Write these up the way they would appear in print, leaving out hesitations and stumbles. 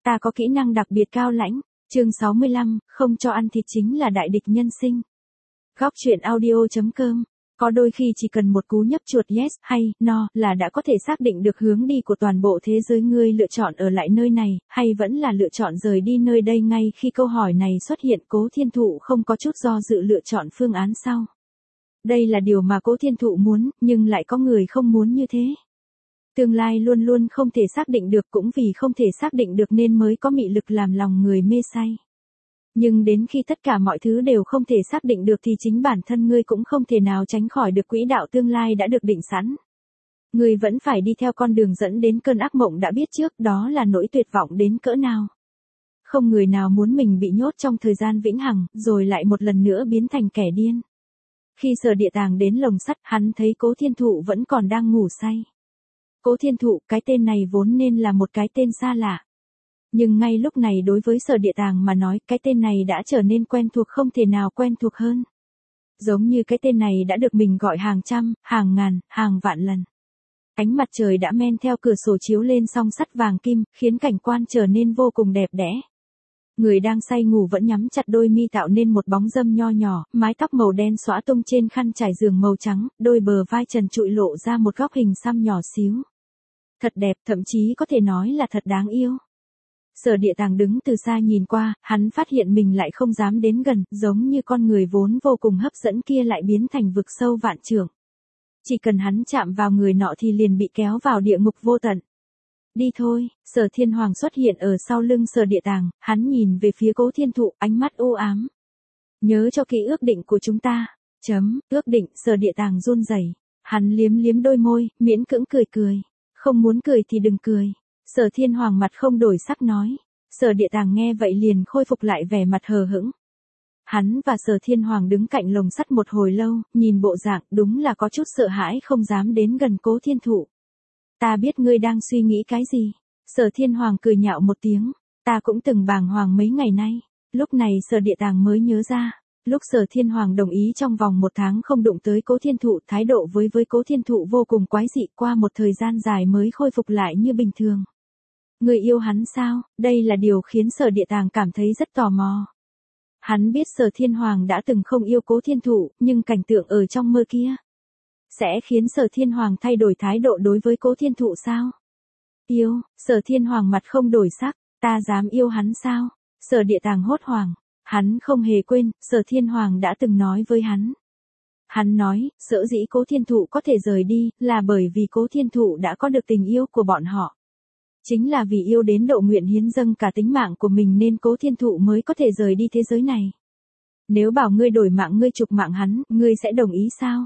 Ta có kỹ năng đặc biệt cao lãnh. Chương 65, không cho ăn thịt chính là đại địch nhân sinh. Góc truyện audio.com. Có đôi khi chỉ cần một cú nhấp chuột yes hay no là đã có thể xác định được hướng đi của toàn bộ thế giới. Ngươi lựa chọn ở lại nơi này, hay vẫn là lựa chọn rời đi nơi đây? Ngay khi câu hỏi này xuất hiện, Cố Thiên Thụ không có chút do dự lựa chọn phương án sau. Đây là điều mà Cố Thiên Thụ muốn, nhưng lại có người không muốn như thế. Tương lai luôn luôn không thể xác định được, cũng vì không thể xác định được nên mới có mị lực làm lòng người mê say. Nhưng đến khi tất cả mọi thứ đều không thể xác định được thì chính bản thân ngươi cũng không thể nào tránh khỏi được quỹ đạo tương lai đã được định sẵn. Ngươi vẫn phải đi theo con đường dẫn đến cơn ác mộng đã biết trước, đó là nỗi tuyệt vọng đến cỡ nào. Không người nào muốn mình bị nhốt trong thời gian vĩnh hằng, rồi lại một lần nữa biến thành kẻ điên. Khi Sở Địa Tàng đến lồng sắt, hắn thấy Cố Thiên Thụ vẫn còn đang ngủ say. Cố Thiên Thụ, cái tên này vốn nên là một cái tên xa lạ. Nhưng ngay lúc này đối với Sở Địa Tàng mà nói, cái tên này đã trở nên quen thuộc, không thể nào quen thuộc hơn. Giống như cái tên này đã được mình gọi hàng trăm, hàng ngàn, hàng vạn lần. Ánh mặt trời đã men theo cửa sổ chiếu lên song sắt vàng kim, khiến cảnh quan trở nên vô cùng đẹp đẽ. Người đang say ngủ vẫn nhắm chặt đôi mi tạo nên một bóng râm nho nhỏ, mái tóc màu đen xõa tung trên khăn trải giường màu trắng, đôi bờ vai trần trụi lộ ra một góc hình xăm nhỏ xíu. Thật đẹp, thậm chí có thể nói là thật đáng yêu. Sở Địa Tàng đứng từ xa nhìn qua, hắn phát hiện mình lại không dám đến gần, giống như con người vốn vô cùng hấp dẫn kia lại biến thành vực sâu vạn trượng. Chỉ cần hắn chạm vào người nọ thì liền bị kéo vào địa ngục vô tận. Đi thôi. Sở Thiên Hoàng xuất hiện ở sau lưng Sở Địa Tàng, hắn nhìn về phía Cố Thiên Thụ, ánh mắt u ám. Nhớ cho kỹ ước định của chúng ta. Ước định. Sở Địa Tàng run rẩy. Hắn liếm liếm đôi môi, miễn cưỡng cười cười. Không muốn cười thì đừng cười. Sở Thiên Hoàng mặt không đổi sắc nói. Sở Địa Tàng nghe vậy liền khôi phục lại vẻ mặt hờ hững. Hắn và Sở Thiên Hoàng đứng cạnh lồng sắt một hồi lâu, nhìn bộ dạng đúng là có chút sợ hãi, không dám đến gần Cố Thiên Thụ. Ta biết ngươi đang suy nghĩ cái gì. Sở Thiên Hoàng cười nhạo một tiếng. Ta cũng từng bàng hoàng mấy ngày nay. Lúc này Sở Địa Tàng mới nhớ ra. Lúc Sở Thiên Hoàng đồng ý trong vòng 1 tháng không đụng tới Cố Thiên Thụ, thái độ với Cố Thiên Thụ vô cùng quái dị, qua một thời gian dài mới khôi phục lại như bình thường. Người yêu hắn sao? Đây là điều khiến Sở Địa Tàng cảm thấy rất tò mò. Hắn biết Sở Thiên Hoàng đã từng không yêu Cố Thiên Thụ, nhưng cảnh tượng ở trong mơ kia sẽ khiến Sở Thiên Hoàng thay đổi thái độ đối với Cố Thiên Thụ sao? Yêu. Sở Thiên Hoàng mặt không đổi sắc. Ta dám yêu hắn sao? Sở Địa Tàng hốt hoảng. Hắn không hề quên, Sở Thiên Hoàng đã từng nói với hắn. Hắn nói, sở dĩ Cố Thiên Thụ có thể rời đi, là bởi vì Cố Thiên Thụ đã có được tình yêu của bọn họ. Chính là vì yêu đến độ nguyện hiến dâng cả tính mạng của mình nên Cố Thiên Thụ mới có thể rời đi thế giới này. Nếu bảo ngươi đổi mạng ngươi chuộc mạng hắn, ngươi sẽ đồng ý sao?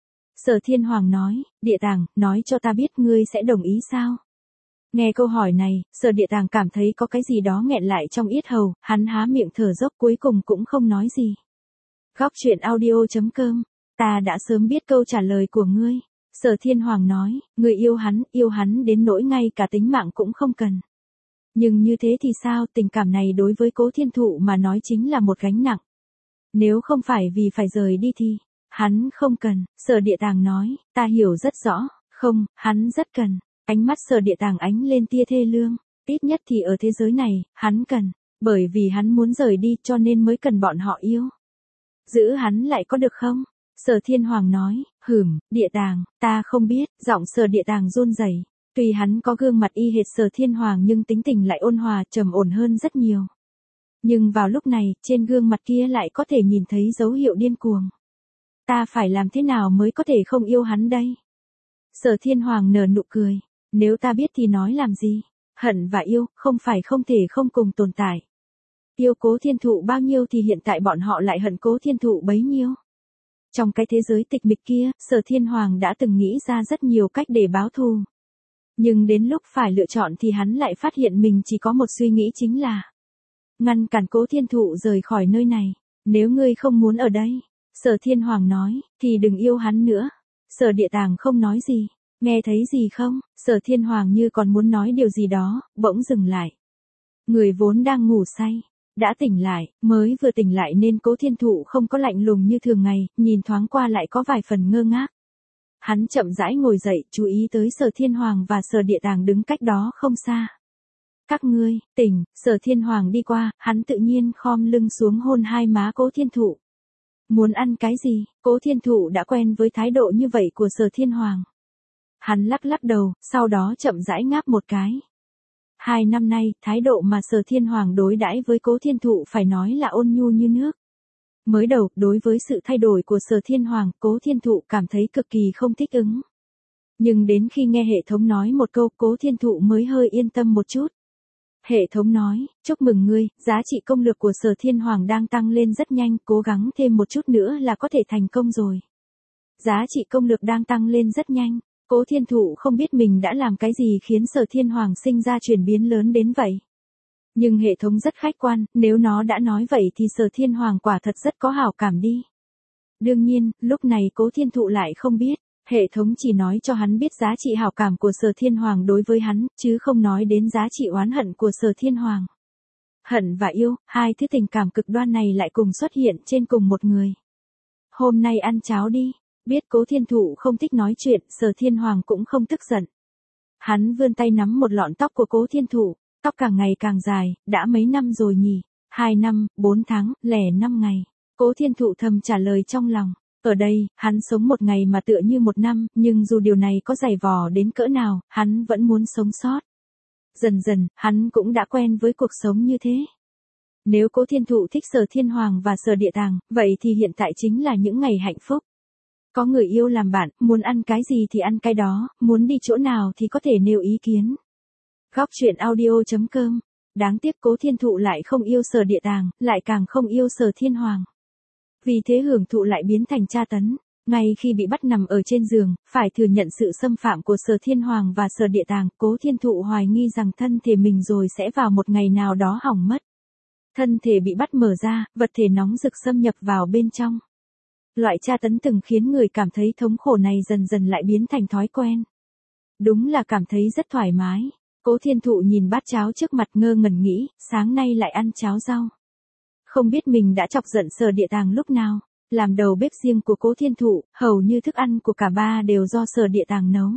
Sở Thiên Hoàng nói, Địa Tàng, nói cho ta biết ngươi sẽ đồng ý sao? Nghe câu hỏi này, Sở Địa Tàng cảm thấy có cái gì đó nghẹn lại trong yết hầu, hắn há miệng thở dốc cuối cùng cũng không nói gì. Góc truyện audio.com. Ta đã sớm biết câu trả lời của ngươi. Sở Thiên Hoàng nói, ngươi yêu hắn đến nỗi ngay cả tính mạng cũng không cần. Nhưng như thế thì sao, tình cảm này đối với Cố Thiên Thụ mà nói chính là một gánh nặng. Nếu không phải vì phải rời đi thì, hắn không cần. Sở Địa Tàng nói, ta hiểu rất rõ, không, hắn rất cần. Ánh mắt Sở Địa Tàng ánh lên tia thê lương, ít nhất thì ở thế giới này, hắn cần, bởi vì hắn muốn rời đi cho nên mới cần bọn họ yêu. Giữ hắn lại có được không? Sở Thiên Hoàng nói, Địa Tàng, ta không biết. Giọng Sở Địa Tàng run rẩy. Tuy hắn có gương mặt y hệt Sở Thiên Hoàng nhưng tính tình lại ôn hòa, trầm ổn hơn rất nhiều. Nhưng vào lúc này, trên gương mặt kia lại có thể nhìn thấy dấu hiệu điên cuồng. Ta phải làm thế nào mới có thể không yêu hắn đây? Sở Thiên Hoàng nở nụ cười. Nếu ta biết thì nói làm gì? Hận và yêu, không phải không thể không cùng tồn tại. Yêu Cố Thiên Thụ bao nhiêu thì hiện tại bọn họ lại hận Cố Thiên Thụ bấy nhiêu. Trong cái thế giới tịch mịch kia, Sở Thiên Hoàng đã từng nghĩ ra rất nhiều cách để báo thù. Nhưng đến lúc phải lựa chọn thì hắn lại phát hiện mình chỉ có một suy nghĩ, chính là ngăn cản Cố Thiên Thụ rời khỏi nơi này. Nếu ngươi không muốn ở đây, Sở Thiên Hoàng nói, thì đừng yêu hắn nữa. Sở Địa Tàng không nói gì. Nghe thấy gì không? Sở Thiên Hoàng như còn muốn nói điều gì đó, bỗng dừng lại. Người vốn đang ngủ say, đã tỉnh lại, mới vừa tỉnh lại nên Cố Thiên Thụ không có lạnh lùng như thường ngày, nhìn thoáng qua lại có vài phần ngơ ngác. Hắn chậm rãi ngồi dậy, chú ý tới Sở Thiên Hoàng và Sở Địa Tàng đứng cách đó không xa. các ngươi, tỉnh, Sở Thiên Hoàng đi qua, hắn tự nhiên khom lưng xuống hôn hai má Cố Thiên Thụ. Muốn ăn cái gì, Cố Thiên Thụ đã quen với thái độ như vậy của Sở Thiên Hoàng. Hắn lắc lắc đầu, sau đó chậm rãi ngáp một cái. 2 năm nay, thái độ mà Sở Thiên Hoàng đối đãi với Cố Thiên Thụ phải nói là ôn nhu như nước. Mới đầu, đối với sự thay đổi của Sở Thiên Hoàng, Cố Thiên Thụ cảm thấy cực kỳ không thích ứng. Nhưng đến khi nghe hệ thống nói một câu, Cố Thiên Thụ mới hơi yên tâm một chút. Hệ thống nói, chúc mừng ngươi, giá trị công lược của Sở Thiên Hoàng đang tăng lên rất nhanh, cố gắng thêm một chút nữa là có thể thành công rồi. Giá trị công lược đang tăng lên rất nhanh, Cố Thiên Thụ không biết mình đã làm cái gì khiến Sở Thiên Hoàng sinh ra chuyển biến lớn đến vậy. Nhưng hệ thống rất khách quan, nếu nó đã nói vậy thì Sở Thiên Hoàng quả thật rất có hảo cảm đi. Đương nhiên, lúc này Cố Thiên Thụ lại không biết. Hệ thống chỉ nói cho hắn biết giá trị hảo cảm của Sở Thiên Hoàng đối với hắn, chứ không nói đến giá trị oán hận của Sở Thiên Hoàng. Hận và yêu, hai thứ tình cảm cực đoan này lại cùng xuất hiện trên cùng một người. Hôm nay ăn cháo đi, biết Cố Thiên Thụ không thích nói chuyện, Sở Thiên Hoàng cũng không tức giận. Hắn vươn tay nắm một lọn tóc của Cố Thiên Thụ, tóc càng ngày càng dài, đã mấy năm rồi nhỉ, 2 năm, 4 tháng, lẻ 5 ngày. Cố Thiên Thụ thầm trả lời trong lòng. Ở đây, hắn sống một ngày mà tựa như một năm, nhưng dù điều này có dày vò đến cỡ nào, hắn vẫn muốn sống sót. Dần dần, hắn cũng đã quen với cuộc sống như thế. Nếu Cố Thiên Thụ thích Sở Thiên Hoàng và Sở Địa Tàng, vậy thì hiện tại chính là những ngày hạnh phúc. Có người yêu làm bạn, muốn ăn cái gì thì ăn cái đó, muốn đi chỗ nào thì có thể nêu ý kiến. Góc truyện audio.com. Đáng tiếc Cố Thiên Thụ lại không yêu Sở Địa Tàng, lại càng không yêu Sở Thiên Hoàng. Vì thế hưởng thụ lại biến thành tra tấn. Ngay khi bị bắt nằm ở trên giường, phải thừa nhận sự xâm phạm của Sở Thiên Hoàng và Sở Địa Tàng, Cố Thiên Thụ hoài nghi rằng thân thể mình rồi sẽ vào một ngày nào đó hỏng mất. Thân thể bị bắt mở ra, vật thể nóng rực xâm nhập vào bên trong. Loại tra tấn từng khiến người cảm thấy thống khổ này dần dần lại biến thành thói quen. Đúng là cảm thấy rất thoải mái. Cố Thiên Thụ nhìn bát cháo trước mặt ngơ ngẩn nghĩ, sáng nay lại ăn cháo rau. Không biết mình đã chọc giận Sở Địa Tàng lúc nào. Làm đầu bếp riêng của Cố Thiên Thụ, hầu như thức ăn của cả ba đều do Sở Địa Tàng nấu.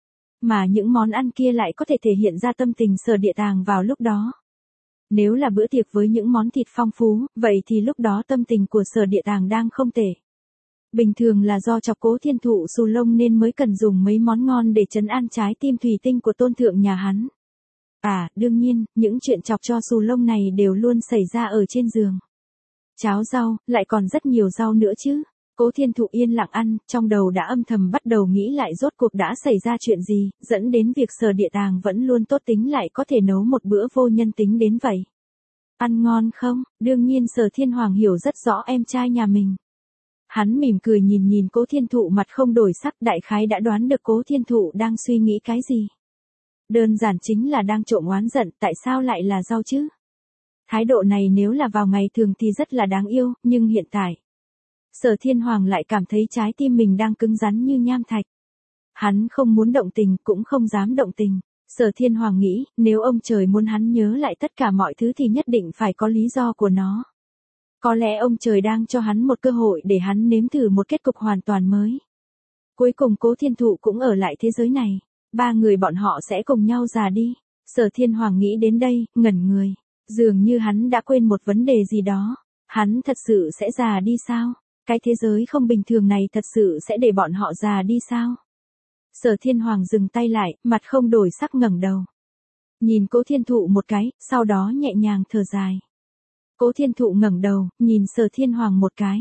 Mà những món ăn kia lại có thể thể hiện ra tâm tình Sở Địa Tàng vào lúc đó. Nếu là bữa tiệc với những món thịt phong phú, vậy thì lúc đó tâm tình của Sở Địa Tàng đang không tệ. Bình thường là do chọc Cố Thiên Thụ xù lông nên mới cần dùng mấy món ngon để trấn an trái tim thủy tinh của tôn thượng nhà hắn. À, đương nhiên, những chuyện chọc cho xù lông này đều luôn xảy ra ở trên giường. Cháo rau, lại còn rất nhiều rau nữa chứ. Cố Thiên Thụ yên lặng ăn, trong đầu đã âm thầm bắt đầu nghĩ lại rốt cuộc đã xảy ra chuyện gì, dẫn đến việc Sở Địa Tàng vẫn luôn tốt tính lại có thể nấu một bữa vô nhân tính đến vậy. Ăn ngon không? Đương nhiên Sở Thiên Hoàng hiểu rất rõ em trai nhà mình. Hắn mỉm cười nhìn nhìn Cố Thiên Thụ mặt không đổi sắc, đại khái đã đoán được Cố Thiên Thụ đang suy nghĩ cái gì. Đơn giản chính là đang trộm oán giận, tại sao lại là rau chứ? Thái độ này nếu là vào ngày thường thì rất là đáng yêu, nhưng hiện tại, Sở Thiên Hoàng lại cảm thấy trái tim mình đang cứng rắn như nham thạch. Hắn không muốn động tình, cũng không dám động tình. Sở Thiên Hoàng nghĩ, nếu ông trời muốn hắn nhớ lại tất cả mọi thứ thì nhất định phải có lý do của nó. Có lẽ ông trời đang cho hắn một cơ hội để hắn nếm thử một kết cục hoàn toàn mới. Cuối cùng Cố Thiên Thụ cũng ở lại thế giới này. 3 người bọn họ sẽ cùng nhau già đi. Sở Thiên Hoàng nghĩ đến đây, ngẩn người. Dường như hắn đã quên một vấn đề gì đó. Hắn thật sự sẽ già đi sao? Cái thế giới không bình thường này thật sự sẽ để bọn họ già đi sao? Sở Thiên Hoàng dừng tay lại, mặt không đổi sắc ngẩng đầu. Nhìn Cố Thiên Thụ một cái, sau đó nhẹ nhàng thở dài. Cố Thiên Thụ ngẩng đầu, nhìn Sở Thiên Hoàng một cái.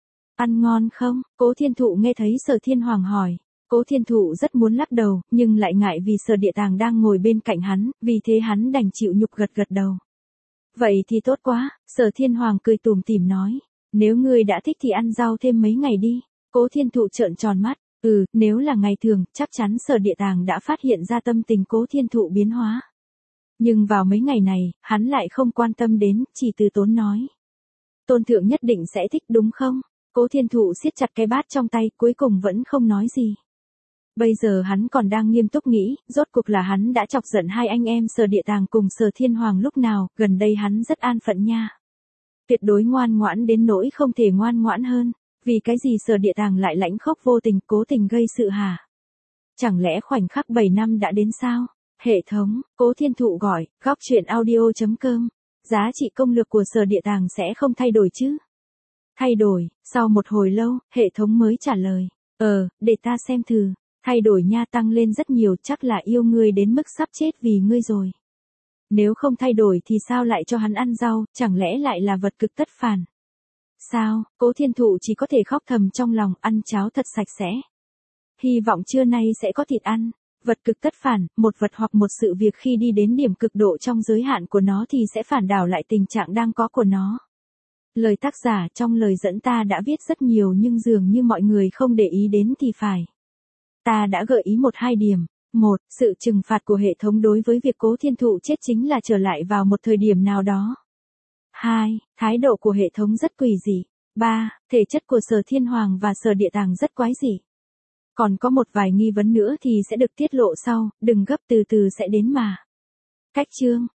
Ăn ngon không? Cố Thiên Thụ nghe thấy Sở Thiên Hoàng hỏi. Cố Thiên Thụ rất muốn lắc đầu, nhưng lại ngại vì Sở Địa Tàng đang ngồi bên cạnh hắn, vì thế hắn đành chịu nhục gật gật đầu. Vậy thì tốt quá, Sở Thiên Hoàng cười tủm tỉm nói. Nếu ngươi đã thích thì ăn rau thêm mấy ngày đi. Cố Thiên Thụ trợn tròn mắt. Nếu là ngày thường, chắc chắn Sở Địa Tàng đã phát hiện ra tâm tình Cố Thiên Thụ biến hóa. Nhưng vào mấy ngày này, hắn lại không quan tâm đến, chỉ từ tốn nói. Tôn thượng nhất định sẽ thích đúng không? Cố Thiên Thụ siết chặt cái bát trong tay, cuối cùng vẫn không nói gì. Bây giờ hắn còn đang nghiêm túc nghĩ, rốt cuộc là hắn đã chọc giận hai anh em Sở Địa Tàng cùng Sở Thiên Hoàng lúc nào, gần đây hắn rất an phận nha. Tuyệt đối ngoan ngoãn đến nỗi không thể ngoan ngoãn hơn, vì cái gì Sở Địa Tàng lại lãnh khốc vô tình, cố tình gây sự hả? Chẳng lẽ khoảnh khắc 7 năm đã đến sao? Hệ thống, Cố Thiên Thụ gọi, góc truyện audio.com. Giá trị công lược của Sở Địa Tàng sẽ không thay đổi chứ? Thay đổi, sau một hồi lâu, hệ thống mới trả lời. Để ta xem thử. Thay đổi nha, tăng lên rất nhiều, chắc là yêu ngươi đến mức sắp chết vì ngươi rồi. Nếu không thay đổi thì sao lại cho hắn ăn rau, chẳng lẽ lại là vật cực tất phản? Sao, Cố Thiên Thụ chỉ có thể khóc thầm trong lòng, ăn cháo thật sạch sẽ. Hy vọng trưa nay sẽ có thịt ăn. Vật cực tất phản, một vật hoặc một sự việc khi đi đến điểm cực độ trong giới hạn của nó thì sẽ phản đảo lại tình trạng đang có của nó. Lời tác giả trong lời dẫn ta đã viết rất nhiều nhưng dường như mọi người không để ý đến thì phải. Ta đã gợi ý 1-2 điểm. 1. Sự trừng phạt của hệ thống đối với việc Cố Thiên Thụ chết chính là trở lại vào một thời điểm nào đó. 2. Thái độ của hệ thống rất quỷ dị. 3. Thể chất của Sở Thiên Hoàng và Sở Địa Tàng rất quái dị. Còn có một vài nghi vấn nữa thì sẽ được tiết lộ sau, đừng gấp, từ từ sẽ đến mà. Cách chương